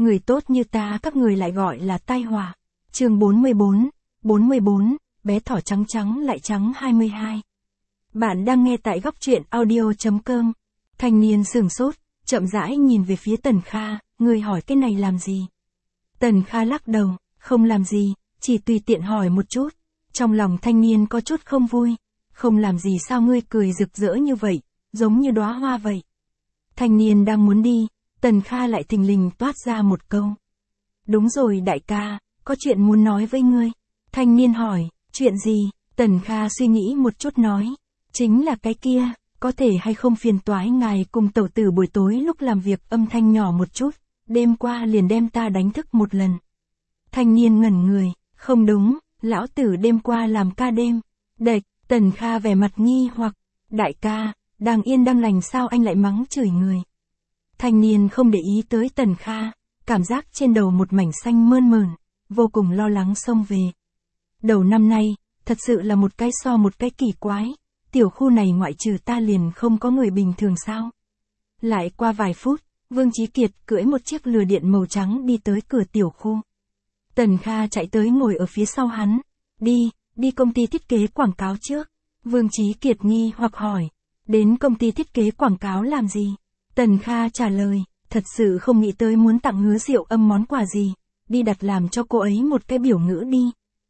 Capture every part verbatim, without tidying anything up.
Người tốt như ta các người lại gọi là tai họa. Chương bốn mươi bốn, bốn mươi bốn, bé thỏ trắng trắng lại trắng hai mươi hai. Bạn đang nghe tại góc truyện audio chấm com. Thanh niên sửng sốt, chậm rãi nhìn về phía Tần Kha, người hỏi cái này làm gì? Tần Kha lắc đầu, không làm gì, chỉ tùy tiện hỏi một chút. Trong lòng thanh niên có chút không vui. Không làm gì sao ngươi cười rực rỡ như vậy, giống như đóa hoa vậy. Thanh niên đang muốn đi, Tần Kha lại thình lình toát ra một câu. Đúng rồi đại ca, có chuyện muốn nói với ngươi. Thanh niên hỏi, chuyện gì? Tần Kha suy nghĩ một chút nói. Chính là cái kia, có thể hay không phiền toái ngài cùng tẩu tử buổi tối lúc làm việc âm thanh nhỏ một chút, đêm qua liền đem ta đánh thức một lần. Thanh niên ngẩn người, không đúng, lão tử đêm qua làm ca đêm. Đệch, Tần Kha vẻ mặt nghi hoặc, đại ca, đang yên đang lành sao anh lại mắng chửi người. Thanh niên không để ý tới Tần Kha, cảm giác trên đầu một mảnh xanh mơn mởn, vô cùng lo lắng xông về. Đầu năm nay, thật sự là một cái so một cái kỳ quái, tiểu khu này ngoại trừ ta liền không có người bình thường sao. Lại qua vài phút, Vương Chí Kiệt cưỡi một chiếc lừa điện màu trắng đi tới cửa tiểu khu. Tần Kha chạy tới ngồi ở phía sau hắn, đi, đi công ty thiết kế quảng cáo trước. Vương Chí Kiệt nghi hoặc hỏi, đến công ty thiết kế quảng cáo làm gì? Tần Kha trả lời, thật sự không nghĩ tới muốn tặng Hứa Diệu Âm món quà gì, đi đặt làm cho cô ấy một cái biểu ngữ đi.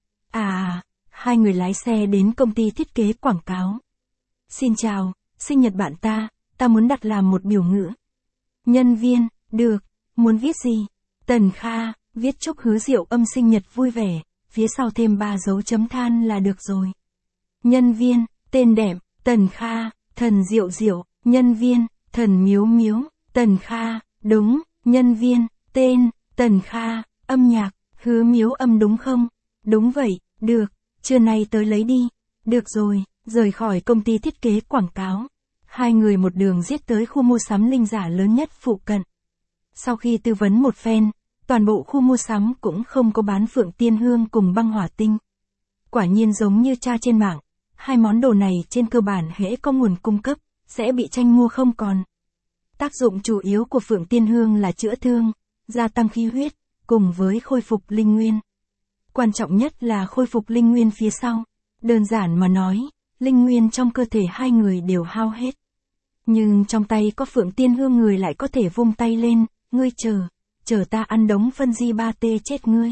À, hai người lái xe đến công ty thiết kế quảng cáo. Xin chào, sinh nhật bạn ta, ta muốn đặt làm một biểu ngữ. Nhân viên, được, muốn viết gì? Tần Kha, viết chúc Hứa Diệu Âm sinh nhật vui vẻ, phía sau thêm ba dấu chấm than là được rồi. Nhân viên, tên đẹp, Tần Kha, thần Diệu Diệu, nhân viên, thần Miếu Miếu, Tần Kha, đúng, nhân viên, tên, Tần Kha, âm nhạc, Hứa Miếu Âm đúng không? Đúng vậy, được, trưa nay tới lấy đi. Được rồi, rời khỏi công ty thiết kế quảng cáo. Hai người một đường giết tới khu mua sắm linh giả lớn nhất phụ cận. Sau khi tư vấn một phen, toàn bộ khu mua sắm cũng không có bán Phượng Tiên Hương cùng băng hỏa tinh. Quả nhiên giống như tra trên mạng, hai món đồ này trên cơ bản hễ có nguồn cung cấp, sẽ bị tranh mua không còn. Tác dụng chủ yếu của Phượng Tiên Hương là chữa thương, gia tăng khí huyết, cùng với khôi phục linh nguyên. Quan trọng nhất là khôi phục linh nguyên phía sau. Đơn giản mà nói, linh nguyên trong cơ thể hai người đều hao hết. Nhưng trong tay có Phượng Tiên Hương người lại có thể vung tay lên, ngươi chờ, chờ ta ăn đống phân di ba tê chết ngươi.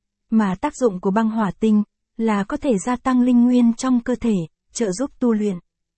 Mà tác dụng của băng hỏa tinh, là có thể gia tăng linh nguyên trong cơ thể, trợ giúp tu luyện.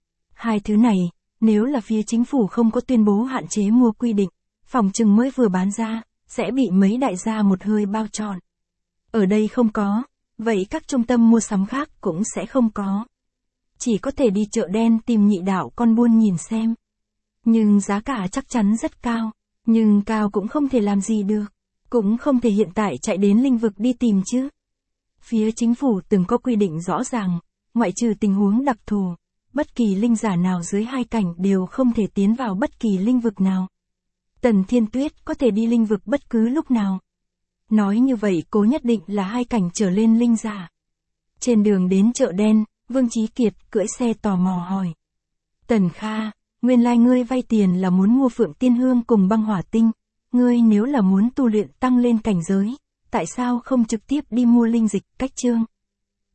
Hai thứ này, nếu là phía chính phủ không có tuyên bố hạn chế mua quy định, phòng chừng mới vừa bán ra, sẽ bị mấy đại gia một hơi bao trọn. Ở đây không có, vậy các trung tâm mua sắm khác cũng sẽ không có. Chỉ có thể đi chợ đen tìm nhị đạo con buôn nhìn xem. Nhưng giá cả chắc chắn rất cao, nhưng cao cũng không thể làm gì được, cũng không thể hiện tại chạy đến linh vực đi tìm chứ. Phía chính phủ từng có quy định rõ ràng, ngoại trừ tình huống đặc thù, bất kỳ linh giả nào dưới hai cảnh đều không thể tiến vào bất kỳ linh vực nào. Tần Thiên Tuyết có thể đi linh vực bất cứ lúc nào. Nói như vậy cố nhất định là hai cảnh trở lên linh giả. Trên đường đến chợ đen, Vương Chí Kiệt cưỡi xe tò mò hỏi. Tần Kha, nguyên lai ngươi vay tiền là muốn mua Phượng Tiên Hương cùng băng hỏa tinh. Ngươi nếu là muốn tu luyện tăng lên cảnh giới, tại sao không trực tiếp đi mua linh dịch cách chương?